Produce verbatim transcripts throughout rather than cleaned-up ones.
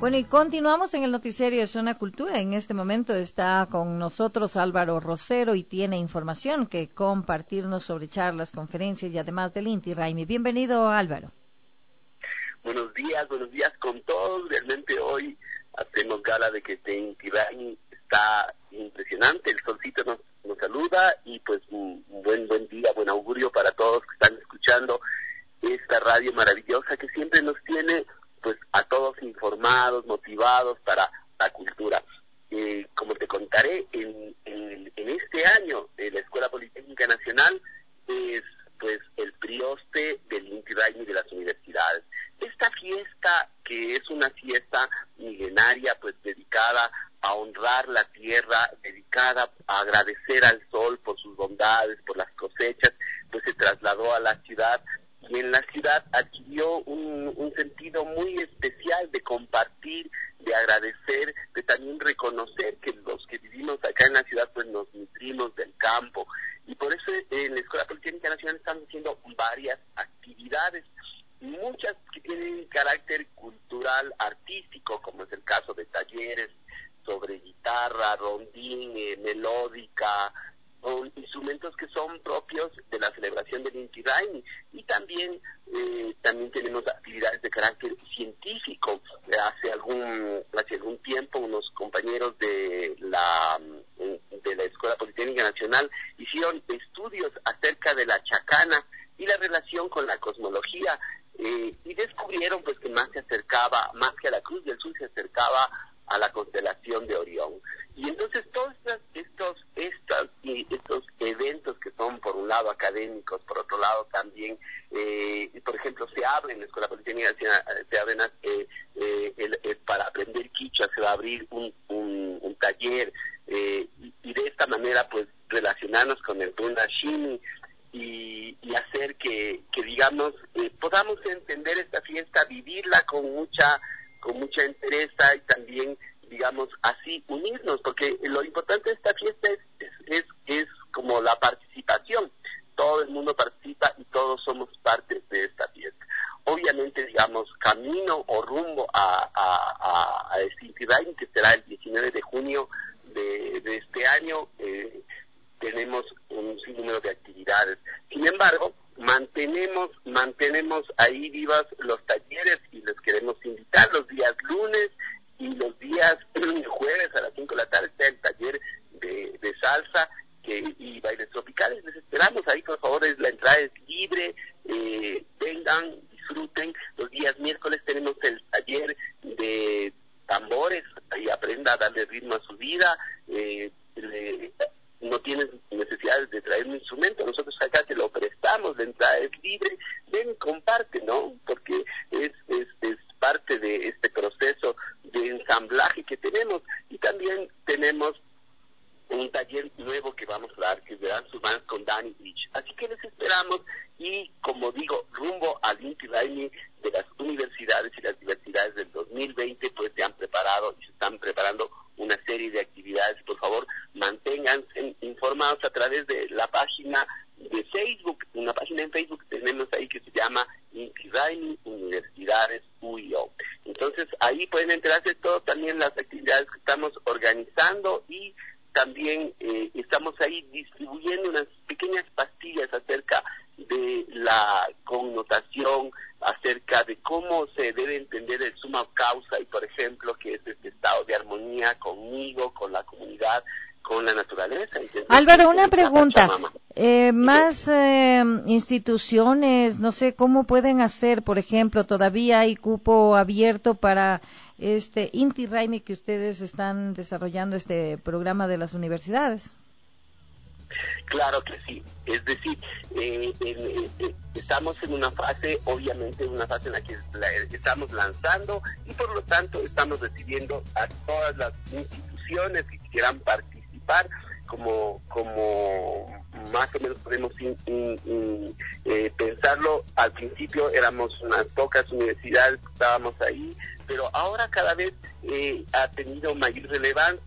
Bueno, y continuamos en el noticiero de Zona Cultura. En este momento está con nosotros Álvaro Rosero y tiene información que compartirnos sobre charlas, conferencias y además del Inti Raymi. Bienvenido, Álvaro. Buenos días, buenos días con todos. Realmente hoy hacemos gala de que este Inti Raymi está impresionante. El solcito nos, nos saluda y pues un buen buen día, buen augurio para todos que están escuchando esta radio maravillosa que siempre nos tiene pues a todos informados, motivados para la cultura. Eh, como te contaré, en, en, en este año eh, la Escuela Politécnica Nacional es pues el prioste del Inti Raymi de las universidades. Esta fiesta, que es una fiesta milenaria, pues dedicada a honrar la tierra, dedicada a agradecer al sol por sus bondades, por las cosechas, pues se trasladó a la ciudad. Y en la ciudad adquirió un, un sentido muy especial de compartir, de agradecer, de también reconocer que los que vivimos acá en la ciudad pues nos nutrimos del campo. Y por eso en la Escuela Politécnica Nacional estamos haciendo varias actividades, muchas que tienen carácter cultural, artístico, como es el caso de talleres sobre guitarra, rondín, eh, melódica, con instrumentos que son propios de la celebración del Inti Raymi, y también eh, también tenemos actividades de carácter científico. Hace algún hace algún tiempo unos compañeros de la de la Escuela Politécnica Nacional hicieron estudios acerca de la chacana y la relación con la cosmología, eh, y descubrieron pues que más se acercaba, más que a la Cruz del Sur, se acercaba a la constelación de Orión. Y entonces todos estos estos y estos eventos que son por un lado académicos, por otro lado también eh, por ejemplo se abren en la Escuela Politécnica se abren eh, eh, el, el, para aprender quichua se va a abrir un, un, un taller eh, y, y de esta manera pues relacionarnos con el Tuna Shimi y, y hacer que, que digamos eh, podamos entender esta fiesta, vivirla con mucha con mucha entereza y también, digamos, así unirnos, porque lo importante de esta fiesta es, es, es, es como la participación. Todo el mundo participa y todos somos parte de esta fiesta. Obviamente, digamos, camino o rumbo a, a, a, a este Inti Raymi, que será el diecinueve de junio de, de este año, eh, tenemos un sinnúmero de actividades. Sin embargo, mantenemos mantenemos ahí vivas los talleres y les queremos invitar los días lunes y los días jueves a las cinco de la tarde está el taller de, de salsa que, y bailes tropicales. Les esperamos ahí, por favor, es, la entrada es libre, eh, vengan, disfruten. Los días miércoles tenemos el taller de tambores, ahí aprenda a darle ritmo a su vida, eh, le, no tienes necesidad de traer un instrumento, nosotros acá te lo prestamos, la entrada es libre, ven, comparte, ¿no? Porque es, es, es parte de este proceso de ensamblaje que tenemos, y también tenemos un taller nuevo que vamos a dar, que verán sus manos con Danny Beach. Así que les esperamos, y como digo, rumbo al Inti Raymi de las universidades y las diversidades del dos mil veinte, pues se han preparado y se están preparando una serie de actividades. Por favor, manténganse informados a través de la página de Facebook, una página en Facebook que tenemos ahí que se llama Inti Raymi Universidades U I O. Entonces ahí pueden enterarse de todo, también las actividades que estamos organizando, y también eh, estamos ahí distribuyendo unas pequeñas pastillas acerca de la connotación, acerca de cómo se debe entender el summa causa, y por ejemplo que es este estado de armonía conmigo, con la comunidad, con la naturaleza. Entonces, Álvaro, una pregunta, eh, más eh, instituciones, no sé, ¿cómo pueden hacer? Por ejemplo, ¿todavía hay cupo abierto para este Inti Raymi que ustedes están desarrollando, este programa de las universidades? Claro que sí, es decir, eh, eh, eh, estamos en una fase, obviamente una fase en la que la, estamos lanzando, y por lo tanto estamos recibiendo a todas las instituciones que quieran participar, como como más o menos podemos in, in, in, eh, pensarlo. Al principio éramos unas pocas universidades que estábamos ahí, pero ahora cada vez eh, ha tenido mayor relevancia,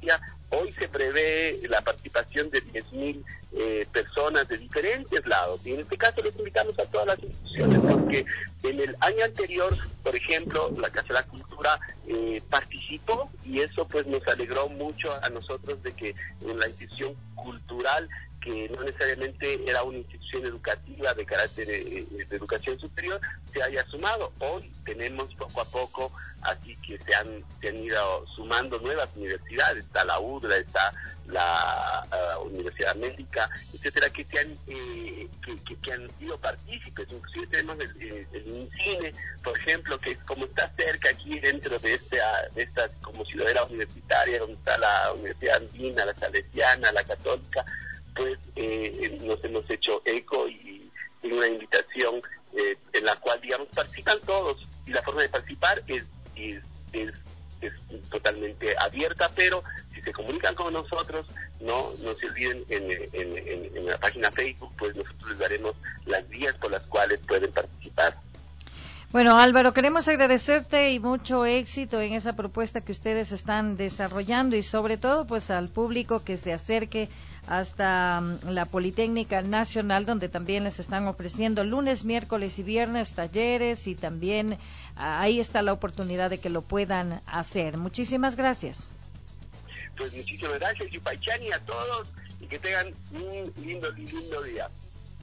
Hoy se prevé la participación de diez mil eh, personas de diferentes lados, y en este caso les invitamos a todas las instituciones, porque en el año anterior, por ejemplo, la Casa de la Cultura eh, participó, y eso pues nos alegró mucho a nosotros de que en la institución cultural, que no necesariamente era una institución educativa de carácter de, de educación superior, se haya sumado. Hoy tenemos poco a poco, así que se han, se han ido sumando nuevas universidades, está la U D R A, está la uh, Universidad Médica, etcétera, que, se han, eh, que, que, que han sido partícipes. Inclusive tenemos el, el, el INCINE, por ejemplo, que como está cerca aquí dentro de esta, de esta como ciudadela universitaria, donde está la Universidad Andina, la Salesiana, la Católica, pues eh, nos hemos hecho eco y, y una invitación eh, en la cual, digamos, participan todos, y la forma de participar es, es, es, es totalmente abierta, pero si se comunican con nosotros, no, no se olviden en, en, en, en la página Facebook, pues nosotros les daremos las vías por las cuales pueden participar. Bueno, Álvaro, queremos agradecerte y mucho éxito en esa propuesta que ustedes están desarrollando, y sobre todo pues al público que se acerque hasta um, la Politécnica Nacional, donde también les están ofreciendo lunes, miércoles y viernes talleres, y también uh, ahí está la oportunidad de que lo puedan hacer. Muchísimas gracias. Pues muchísimas gracias, Yupaychani, a todos, y que tengan un lindo, lindo día.